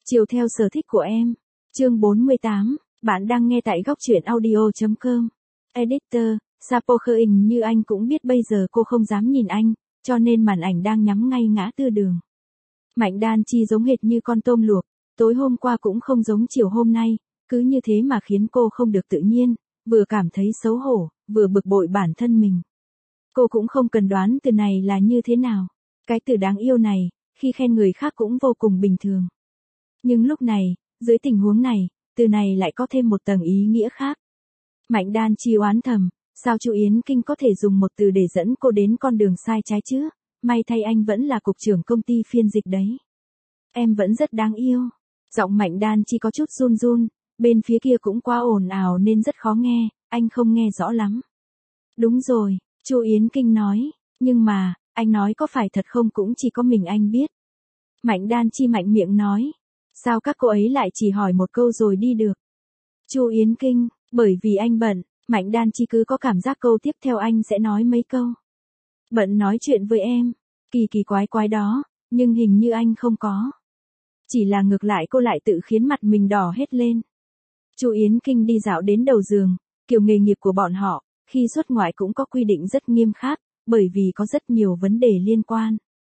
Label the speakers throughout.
Speaker 1: Chiều theo sở thích của em. Chương 48, bạn đang nghe tại góc truyện audio.com. Editor, Sapokhering như anh cũng biết bây giờ cô không dám nhìn anh, cho nên màn ảnh đang nhắm ngay ngã tư đường. Mạnh Đan Chi giống hệt như con tôm luộc, tối hôm qua cũng không giống chiều hôm nay, cứ như thế mà khiến cô không được tự nhiên, vừa cảm thấy xấu hổ, vừa bực bội bản thân mình. Cô cũng không cần đoán từ này là như thế nào. Cái từ đáng yêu này, khi khen người khác cũng vô cùng bình thường. Nhưng lúc này, dưới tình huống này, từ này lại có thêm một tầng ý nghĩa khác. Mạnh Đan Chi oán thầm, sao chu Yến Kinh có thể dùng một từ để dẫn cô đến con đường sai trái chứ? May thay anh vẫn là cục trưởng công ty phiên dịch đấy. Em vẫn rất đáng yêu. Giọng Mạnh Đan Chi có chút run run, bên phía kia cũng quá ồn ào nên rất khó nghe, anh không nghe rõ lắm. Đúng rồi, chu Yến Kinh nói, nhưng mà, anh nói có phải thật không cũng chỉ có mình anh biết. Mạnh Đan Chi mạnh miệng nói, sao các cô ấy lại chỉ hỏi một câu rồi đi được? chu Yến Kinh, bởi vì anh bận. Mạnh Đan Chi cứ có cảm giác câu tiếp theo anh sẽ nói mấy câu. Bận nói chuyện với em, kỳ quái đó, nhưng hình như anh không có. Chỉ là ngược lại cô lại tự khiến mặt mình đỏ hết lên. chu Yến Kinh đi dạo đến đầu giường, kiểu nghề nghiệp của bọn họ, khi xuất ngoại cũng có quy định rất nghiêm khắc, bởi vì có rất nhiều vấn đề liên quan.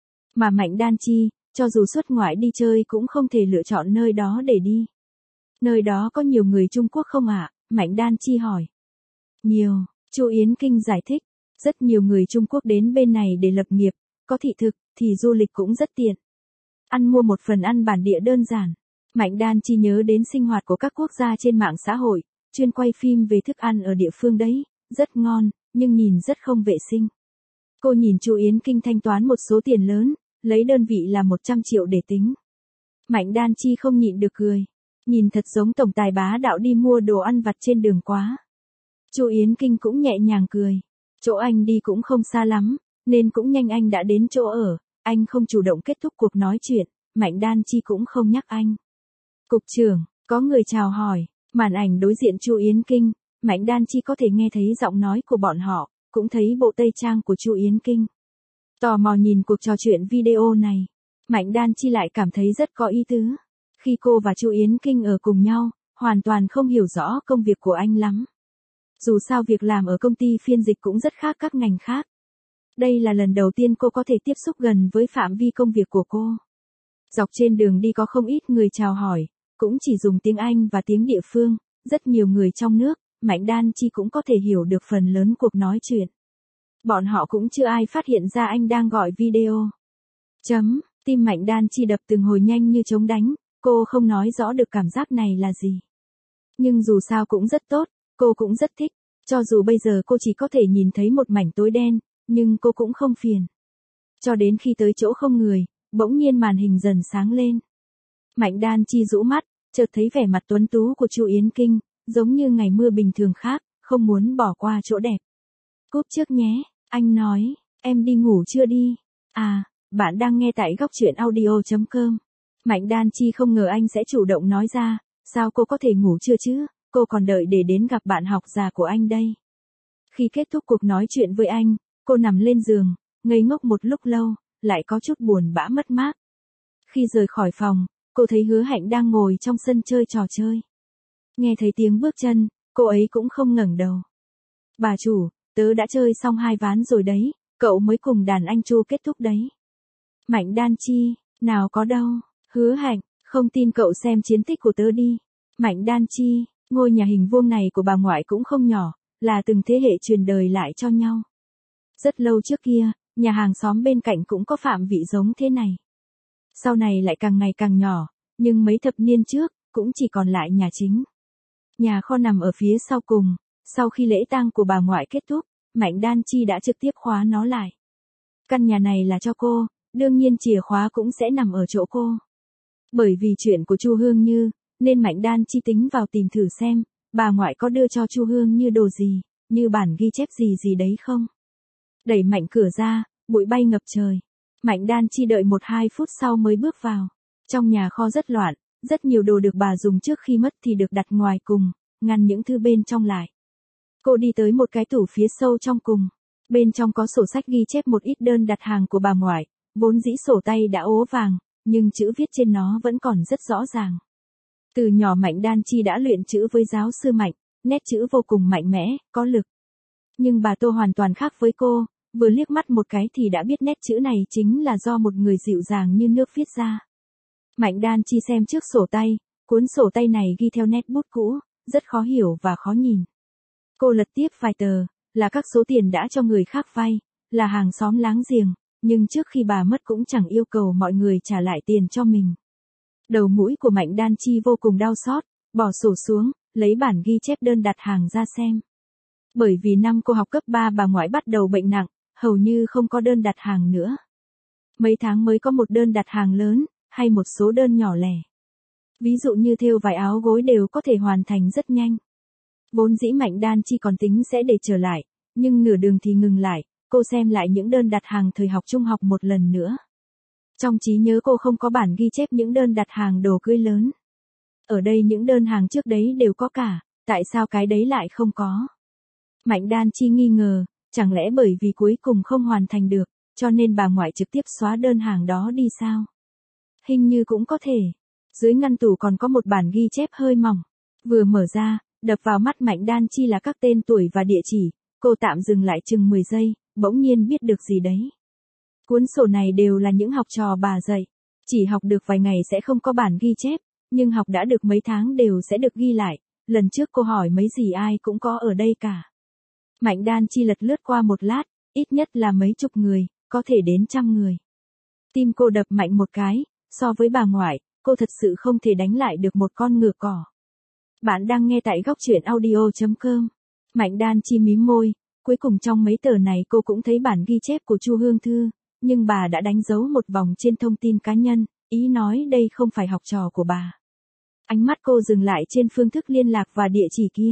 Speaker 1: Mà Mạnh Đan Chi, cho dù xuất ngoại đi chơi cũng không thể lựa chọn nơi đó để đi. Nơi đó có nhiều người Trung Quốc không ạ? Mạnh Đan Chi hỏi. Nhiều, chu Yến Kinh giải thích, rất nhiều người Trung Quốc đến bên này để lập nghiệp, có thị thực, thì du lịch cũng rất tiện. Ăn mua một phần ăn bản địa đơn giản. Mạnh Đan Chi nhớ đến sinh hoạt của các quốc gia trên mạng xã hội, chuyên quay phim về thức ăn ở địa phương đấy, rất ngon, nhưng nhìn rất không vệ sinh. Cô nhìn chu Yến Kinh thanh toán một số tiền lớn, lấy đơn vị là 100 triệu để tính. Mạnh Đan Chi không nhịn được cười, nhìn thật giống tổng tài bá đạo đi mua đồ ăn vặt trên đường quá. chu Yến Kinh cũng nhẹ nhàng cười, chỗ anh đi cũng không xa lắm, nên cũng nhanh anh đã đến chỗ ở, anh không chủ động kết thúc cuộc nói chuyện, Mạnh Đan Chi cũng không nhắc anh. Cục trưởng, có người chào hỏi, màn ảnh đối diện chu Yến Kinh, Mạnh Đan Chi có thể nghe thấy giọng nói của bọn họ, cũng thấy bộ tây trang của chu Yến Kinh. Tò mò nhìn cuộc trò chuyện video này, Mạnh Đan Chi lại cảm thấy rất có ý tứ. Khi cô và chu Yến Kinh ở cùng nhau, hoàn toàn không hiểu rõ công việc của anh lắm. Dù sao việc làm ở công ty phiên dịch cũng rất khác các ngành khác. Đây là lần đầu tiên cô có thể tiếp xúc gần với phạm vi công việc của cô. Dọc trên đường đi có không ít người chào hỏi, cũng chỉ dùng tiếng Anh và tiếng địa phương, rất nhiều người trong nước, Mạnh Đan Chi cũng có thể hiểu được phần lớn cuộc nói chuyện. Bọn họ cũng chưa ai phát hiện ra anh đang gọi video. Tim Mạnh Đan Chi đập từng hồi nhanh như trống đánh, cô không nói rõ được cảm giác này là gì. Nhưng dù sao cũng rất tốt, cô cũng rất thích, cho dù bây giờ cô chỉ có thể nhìn thấy một mảnh tối đen, nhưng cô cũng không phiền. Cho đến khi tới chỗ không người, bỗng nhiên màn hình dần sáng lên. Mạnh Đan Chi rũ mắt, chợt thấy vẻ mặt tuấn tú của chu Yến Kinh, giống như ngày mưa bình thường khác, không muốn bỏ qua chỗ đẹp. Cúp trước nhé, anh nói, em đi ngủ chưa đi? À, bạn đang nghe tại góc truyện audio.com. Mạnh Đan Chi không ngờ anh sẽ chủ động nói ra, sao cô có thể ngủ chưa chứ, cô còn đợi để đến gặp bạn học già của anh đây. Khi kết thúc cuộc nói chuyện với anh, cô nằm lên giường, ngây ngốc một lúc lâu, lại có chút buồn bã mất mát. Khi rời khỏi phòng, cô thấy Hứa Hạnh đang ngồi trong sân chơi trò chơi. Nghe thấy tiếng bước chân, cô ấy cũng không ngẩng đầu. Bà chủ, tớ đã chơi xong 2 ván rồi đấy, cậu mới cùng đàn anh Chu kết thúc đấy. Mạnh Đan Chi, nào có đâu. Hứa Hạnh, không tin cậu xem chiến tích của tớ đi. Mạnh Đan Chi, ngôi nhà hình vuông này của bà ngoại cũng không nhỏ, là từng thế hệ truyền đời lại cho nhau. Rất lâu trước kia, nhà hàng xóm bên cạnh cũng có phạm vị giống thế này. Sau này lại càng ngày càng nhỏ, nhưng mấy thập niên trước, cũng chỉ còn lại nhà chính. Nhà kho nằm ở phía sau cùng, sau khi lễ tang của bà ngoại kết thúc, Mạnh Đan Chi đã trực tiếp khóa nó lại. Căn nhà này là cho cô, đương nhiên chìa khóa cũng sẽ nằm ở chỗ cô. Bởi vì chuyện của Chu Hương Như, nên Mạnh Đan Chi tính vào tìm thử xem, bà ngoại có đưa cho Chu Hương Như đồ gì, như bản ghi chép gì đấy không. Đẩy mạnh cửa ra, bụi bay ngập trời. Mạnh Đan Chi đợi 1-2 phút sau mới bước vào. Trong nhà kho rất loạn, rất nhiều đồ được bà dùng trước khi mất thì được đặt ngoài cùng, ngăn những thư bên trong lại. Cô đi tới một cái tủ phía sâu trong cùng. Bên trong có sổ sách ghi chép một ít đơn đặt hàng của bà ngoại, vốn dĩ sổ tay đã ố vàng, nhưng chữ viết trên nó vẫn còn rất rõ ràng. Từ nhỏ Mạnh Đan Chi đã luyện chữ với giáo sư Mạnh, nét chữ vô cùng mạnh mẽ, có lực. Nhưng bà Tô hoàn toàn khác với cô, vừa liếc mắt một cái thì đã biết nét chữ này chính là do một người dịu dàng như nước viết ra. Mạnh Đan Chi xem trước sổ tay, cuốn sổ tay này ghi theo nét bút cũ, rất khó hiểu và khó nhìn. Cô lật tiếp vài tờ, là các số tiền đã cho người khác vay, là hàng xóm láng giềng, nhưng trước khi bà mất cũng chẳng yêu cầu mọi người trả lại tiền cho mình. Đầu mũi của Mạnh Đan Chi vô cùng đau xót, bỏ sổ xuống, lấy bản ghi chép đơn đặt hàng ra xem. Bởi vì năm cô học cấp 3 bà ngoại bắt đầu bệnh nặng, hầu như không có đơn đặt hàng nữa. Mấy tháng mới có một đơn đặt hàng lớn, hay một số đơn nhỏ lẻ. Ví dụ như thêu vài áo gối đều có thể hoàn thành rất nhanh. Vốn dĩ Mạnh Đan Chi còn tính sẽ để trở lại, nhưng nửa đường thì ngừng lại, cô xem lại những đơn đặt hàng thời học trung học một lần nữa. Trong trí nhớ cô không có bản ghi chép những đơn đặt hàng đồ cưới lớn. Ở đây những đơn hàng trước đấy đều có cả, tại sao cái đấy lại không có? Mạnh Đan Chi nghi ngờ, chẳng lẽ bởi vì cuối cùng không hoàn thành được, cho nên bà ngoại trực tiếp xóa đơn hàng đó đi sao? Hình như cũng có thể. Dưới ngăn tủ còn có một bản ghi chép hơi mỏng. Vừa mở ra, đập vào mắt Mạnh Đan Chi là các tên tuổi và địa chỉ, cô tạm dừng lại chừng 10 giây, bỗng nhiên biết được gì đấy. Cuốn sổ này đều là những học trò bà dạy. Chỉ học được vài ngày sẽ không có bản ghi chép, nhưng học đã được mấy tháng đều sẽ được ghi lại. Lần trước cô hỏi mấy gì ai cũng có ở đây cả. Mạnh Đan Chi lật lướt qua một lát, ít nhất là mấy chục người, có thể đến trăm người. Tim cô đập mạnh một cái, so với bà ngoại, cô thật sự không thể đánh lại được một con ngựa cỏ. Bạn đang nghe tại góc truyện audio.com. Mạnh Đan Chi mím môi, cuối cùng trong mấy tờ này cô cũng thấy bản ghi chép của Chu Hương Thư, nhưng bà đã đánh dấu một vòng trên thông tin cá nhân, ý nói đây không phải học trò của bà. Ánh mắt cô dừng lại trên phương thức liên lạc và địa chỉ kia.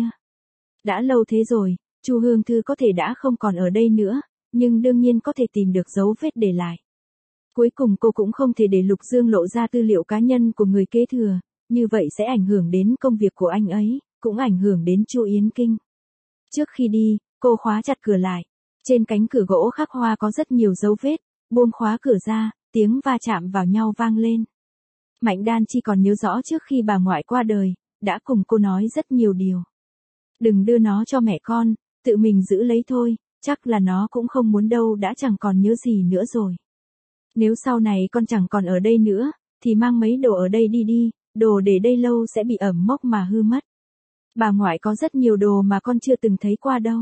Speaker 1: Đã lâu thế rồi, Chu Hương Thư có thể đã không còn ở đây nữa, nhưng đương nhiên có thể tìm được dấu vết để lại. Cuối cùng cô cũng không thể để Lục Dương lộ ra tư liệu cá nhân của người kế thừa, như vậy sẽ ảnh hưởng đến công việc của anh ấy, cũng ảnh hưởng đến Chu Yến Kinh. Trước khi đi, cô khóa chặt cửa lại. Trên cánh cửa gỗ khắc hoa có rất nhiều dấu vết, buông khóa cửa ra, tiếng va chạm vào nhau vang lên. Mạnh Đan Chi còn nhớ rõ trước khi bà ngoại qua đời, đã cùng cô nói rất nhiều điều. Đừng đưa nó cho mẹ con, tự mình giữ lấy thôi, chắc là nó cũng không muốn đâu, đã chẳng còn nhớ gì nữa rồi. Nếu sau này con chẳng còn ở đây nữa, thì mang mấy đồ ở đây đi đi, đồ để đây lâu sẽ bị ẩm mốc mà hư mất. Bà ngoại có rất nhiều đồ mà con chưa từng thấy qua đâu.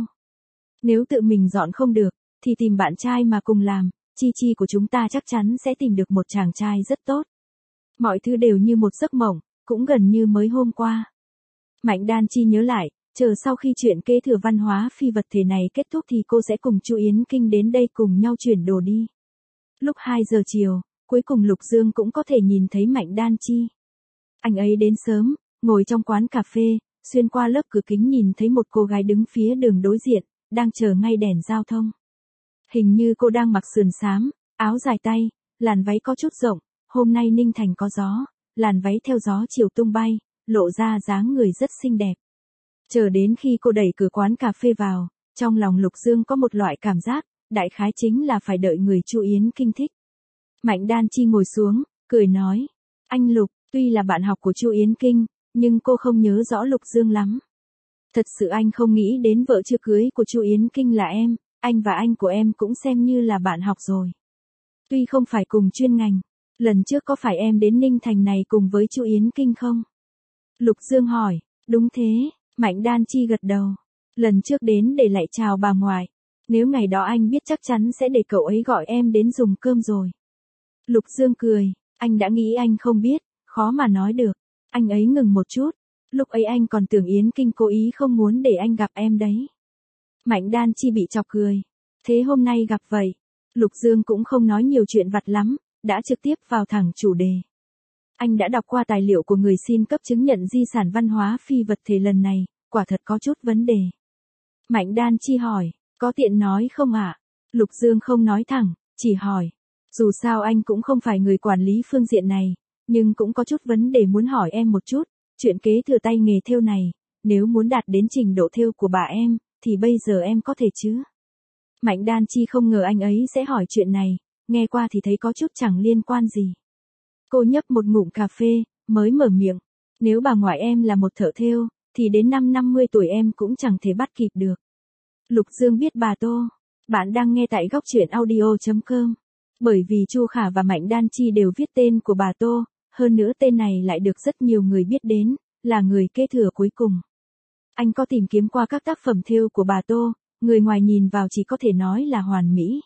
Speaker 1: Nếu tự mình dọn không được, thì tìm bạn trai mà cùng làm, Chi Chi của chúng ta chắc chắn sẽ tìm được một chàng trai rất tốt. Mọi thứ đều như một giấc mộng, cũng gần như mới hôm qua. Mạnh Đan Chi nhớ lại, chờ sau khi chuyện kế thừa văn hóa phi vật thể này kết thúc thì cô sẽ cùng Chu Yến Kinh đến đây cùng nhau chuyển đồ đi. Lúc 2 giờ chiều, cuối cùng Lục Dương cũng có thể nhìn thấy Mạnh Đan Chi. Anh ấy đến sớm, ngồi trong quán cà phê, xuyên qua lớp cửa kính nhìn thấy một cô gái đứng phía đường đối diện, đang chờ ngay đèn giao thông. Hình như cô đang mặc sườn xám, áo dài tay, làn váy có chút rộng, hôm nay Ninh Thành có gió, làn váy theo gió chiều tung bay, lộ ra dáng người rất xinh đẹp. Chờ đến khi cô đẩy cửa quán cà phê vào, trong lòng Lục Dương có một loại cảm giác, đại khái chính là phải đợi người Chu Yến Kinh thích. Mạnh Đan Chi ngồi xuống, cười nói, anh Lục, tuy là bạn học của Chu Yến Kinh, nhưng cô không nhớ rõ Lục Dương lắm. Thật sự anh không nghĩ đến vợ chưa cưới của Chu Yến Kinh là em, anh và anh của em cũng xem như là bạn học rồi. Tuy không phải cùng chuyên ngành, lần trước có phải em đến Ninh Thành này cùng với Chu Yến Kinh không? Lục Dương hỏi, đúng thế, Mạnh Đan Chi gật đầu. Lần trước đến để lại chào bà ngoại. Nếu ngày đó anh biết chắc chắn sẽ để cậu ấy gọi em đến dùng cơm rồi. Lục Dương cười, anh đã nghĩ anh không biết, khó mà nói được. Anh ấy ngừng một chút, lúc ấy anh còn tưởng Yến Kinh cố ý không muốn để anh gặp em đấy. Mạnh Đan Chi bị chọc cười. Thế hôm nay gặp vậy. Lục Dương cũng không nói nhiều chuyện vặt lắm, đã trực tiếp vào thẳng chủ đề. Anh đã đọc qua tài liệu của người xin cấp chứng nhận di sản văn hóa phi vật thể lần này, quả thật có chút vấn đề. Mạnh Đan Chi hỏi, có tiện nói không ạ? Lục Dương không nói thẳng, chỉ hỏi. Dù sao anh cũng không phải người quản lý phương diện này, nhưng cũng có chút vấn đề muốn hỏi em một chút, chuyện kế thừa tay nghề thêu này, nếu muốn đạt đến trình độ thêu của bà em, thì bây giờ em có thể chứ? Mạnh Đan Chi không ngờ anh ấy sẽ hỏi chuyện này, nghe qua thì thấy có chút chẳng liên quan gì. Cô nhấp một ngụm cà phê, mới mở miệng. Nếu bà ngoại em là một thợ thêu, thì đến năm 50 tuổi em cũng chẳng thể bắt kịp được. Lục Dương biết bà Tô. Bạn đang nghe tại góc truyện audio.com. Bởi vì Chu Khả và Mạnh Đan Chi đều viết tên của bà Tô, hơn nữa tên này lại được rất nhiều người biết đến, là người kế thừa cuối cùng. Anh có tìm kiếm qua các tác phẩm thêu của bà Tô, người ngoài nhìn vào chỉ có thể nói là hoàn mỹ.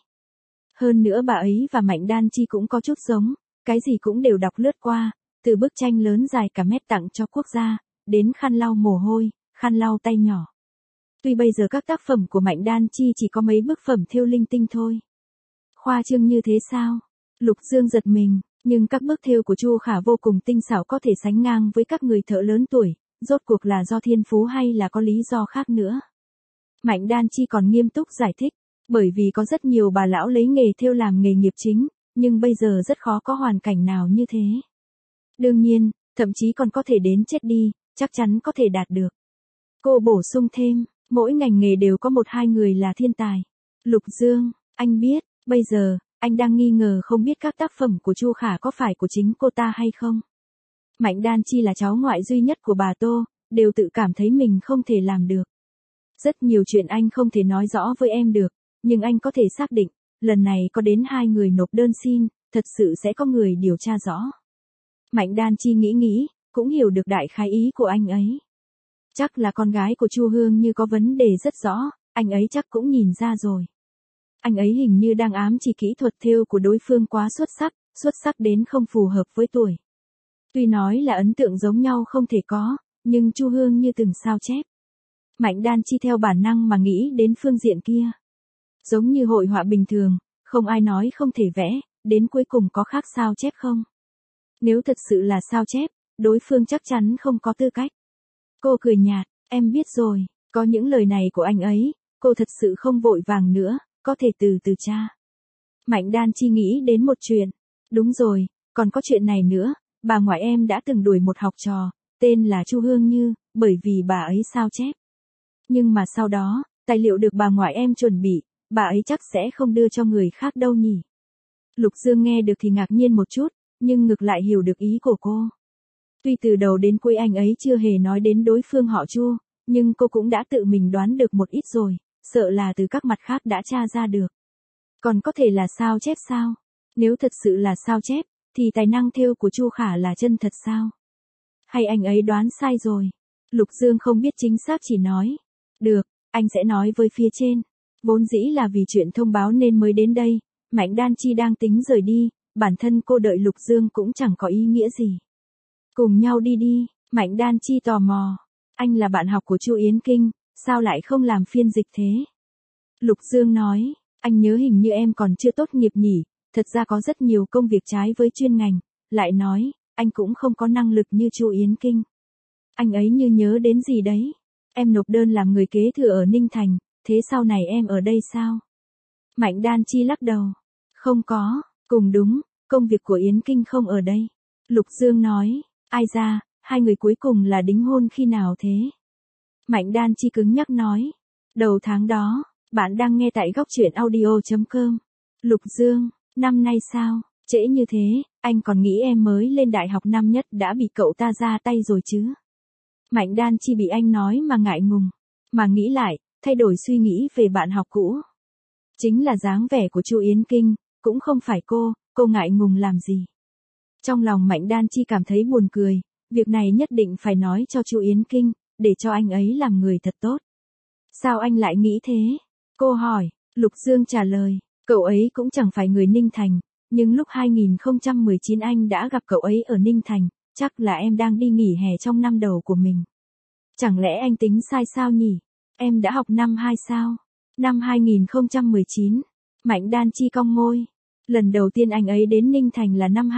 Speaker 1: Hơn nữa bà ấy và Mạnh Đan Chi cũng có chút giống, cái gì cũng đều đọc lướt qua, từ bức tranh lớn dài cả mét tặng cho quốc gia, đến khăn lau mồ hôi, khăn lau tay nhỏ. Tuy bây giờ các tác phẩm của Mạnh Đan Chi chỉ có mấy bức phẩm thêu linh tinh thôi. Khoa trương như thế sao? Lục Dương giật mình, nhưng các bức thêu của Chu Khả vô cùng tinh xảo, có thể sánh ngang với các người thợ lớn tuổi, rốt cuộc là do thiên phú hay là có lý do khác nữa? Mạnh Đan Chi còn nghiêm túc giải thích, bởi vì có rất nhiều bà lão lấy nghề thêu làm nghề nghiệp chính, nhưng bây giờ rất khó có hoàn cảnh nào như thế. Đương nhiên, thậm chí còn có thể đến chết đi, chắc chắn có thể đạt được. Cô bổ sung thêm, mỗi ngành nghề đều có một hai người là thiên tài. Lục Dương, anh biết, bây giờ, anh đang nghi ngờ không biết các tác phẩm của Chu Khả có phải của chính cô ta hay không. Mạnh Đan Chi là cháu ngoại duy nhất của bà Tô, đều tự cảm thấy mình không thể làm được. Rất nhiều chuyện anh không thể nói rõ với em được, nhưng anh có thể xác định, lần này có đến 2 người nộp đơn xin, thật sự sẽ có người điều tra rõ. Mạnh Đan Chi nghĩ, cũng hiểu được đại khái ý của anh ấy. Chắc là con gái của Chu Hương Như có vấn đề rất rõ, anh ấy chắc cũng nhìn ra rồi. Anh ấy hình như đang ám chỉ kỹ thuật thêu của đối phương quá xuất sắc đến không phù hợp với tuổi. Tuy nói là ấn tượng giống nhau không thể có, nhưng Chu Hương Như từng sao chép. Mạnh Đan Chi theo bản năng mà nghĩ đến phương diện kia. Giống như hội họa bình thường, không ai nói không thể vẽ, đến cuối cùng có khác sao chép không? Nếu thật sự là sao chép, đối phương chắc chắn không có tư cách. Cô cười nhạt, em biết rồi, có những lời này của anh ấy, cô thật sự không vội vàng nữa, có thể từ từ tra. Mạnh Đan Chi nghĩ đến một chuyện. Đúng rồi, còn có chuyện này nữa, bà ngoại em đã từng đuổi một học trò, tên là Chu Hương Như, bởi vì bà ấy sao chép. Nhưng mà sau đó, tài liệu được bà ngoại em chuẩn bị, bà ấy chắc sẽ không đưa cho người khác đâu nhỉ. Lục Dương nghe được thì ngạc nhiên một chút, nhưng ngược lại hiểu được ý của cô. Tuy từ đầu đến cuối anh ấy chưa hề nói đến đối phương họ Chu, nhưng cô cũng đã tự mình đoán được một ít rồi, sợ là từ các mặt khác đã tra ra được. Còn có thể là sao chép sao? Nếu thật sự là sao chép, thì tài năng thêu của Chu Khả là chân thật sao? Hay anh ấy đoán sai rồi? Lục Dương không biết chính xác, chỉ nói. Được, anh sẽ nói với phía trên. Vốn dĩ là vì chuyện thông báo nên mới đến đây, Mạnh Đan Chi đang tính rời đi, bản thân cô đợi Lục Dương cũng chẳng có ý nghĩa gì. Cùng nhau đi đi, Mạnh Đan Chi tò mò. Anh là bạn học của Chu Yến Kinh, sao lại không làm phiên dịch thế? Lục Dương nói, anh nhớ hình như em còn chưa tốt nghiệp nhỉ, thật ra có rất nhiều công việc trái với chuyên ngành, lại nói, anh cũng không có năng lực như Chu Yến Kinh. Anh ấy như nhớ đến gì đấy. Em nộp đơn làm người kế thừa ở Ninh Thành, thế sau này em ở đây sao? Mạnh Đan Chi lắc đầu. Không có, cùng đúng, công việc của Yến Kinh không ở đây. Lục Dương nói, ai ra, hai người cuối cùng là đính hôn khi nào thế? Mạnh Đan Chi cứng nhắc nói, đầu tháng đó. Bạn đang nghe tại góc truyện audio.com. Lục Dương, năm nay sao, trễ như thế, anh còn nghĩ em mới lên đại học năm nhất đã bị cậu ta ra tay rồi chứ? Mạnh Đan Chi bị anh nói mà ngại ngùng, mà nghĩ lại, thay đổi suy nghĩ về bạn học cũ. Chính là dáng vẻ của Chu Yến Kinh, cũng không phải cô ngại ngùng làm gì. Trong lòng Mạnh Đan Chi cảm thấy buồn cười, việc này nhất định phải nói cho Chu Yến Kinh, để cho anh ấy làm người thật tốt. Sao anh lại nghĩ thế? Cô hỏi, Lục Dương trả lời, cậu ấy cũng chẳng phải người Ninh Thành, nhưng lúc 2019 anh đã gặp cậu ấy ở Ninh Thành, chắc là em đang đi nghỉ hè trong năm đầu của mình. Chẳng lẽ anh tính sai sao nhỉ? Em đã học năm 2 sao? Năm 2019, Mạnh Đan Chi cong môi. Lần đầu tiên anh ấy đến Ninh Thành là năm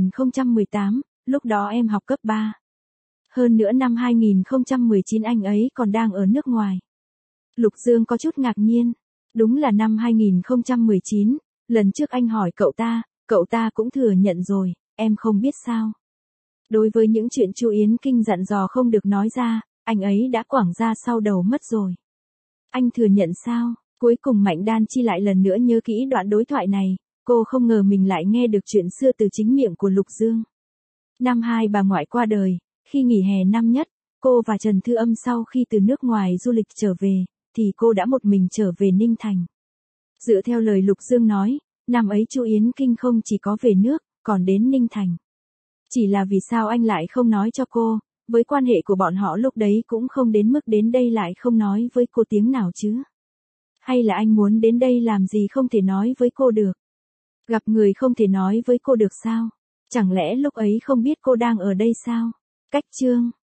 Speaker 1: 2018, lúc đó em học cấp 3. Hơn nữa năm 2019 anh ấy còn đang ở nước ngoài. Lục Dương có chút ngạc nhiên. Đúng là năm 2019, lần trước anh hỏi cậu ta cũng thừa nhận rồi, em không biết sao. Đối với những chuyện Chu Yến Kinh dặn dò không được nói ra, anh ấy đã quẳng ra sau đầu mất rồi. Anh thừa nhận sao? Cuối cùng Mạnh Đan Chi lại lần nữa nhớ kỹ đoạn đối thoại này, cô không ngờ mình lại nghe được chuyện xưa từ chính miệng của Lục Dương. Năm hai bà ngoại qua đời, khi nghỉ hè năm nhất, cô và Trần Thư Âm sau khi từ nước ngoài du lịch trở về, thì cô đã một mình trở về Ninh Thành. Dựa theo lời Lục Dương nói, năm ấy Chu Yến Kinh không chỉ có về nước, còn đến Ninh Thành. Chỉ là vì sao anh lại không nói cho cô, với quan hệ của bọn họ lúc đấy cũng không đến mức đến đây lại không nói với cô tiếng nào chứ. Hay là anh muốn đến đây làm gì không thể nói với cô được. Gặp người không thể nói với cô được sao? Chẳng lẽ lúc ấy không biết cô đang ở đây sao? Cách chương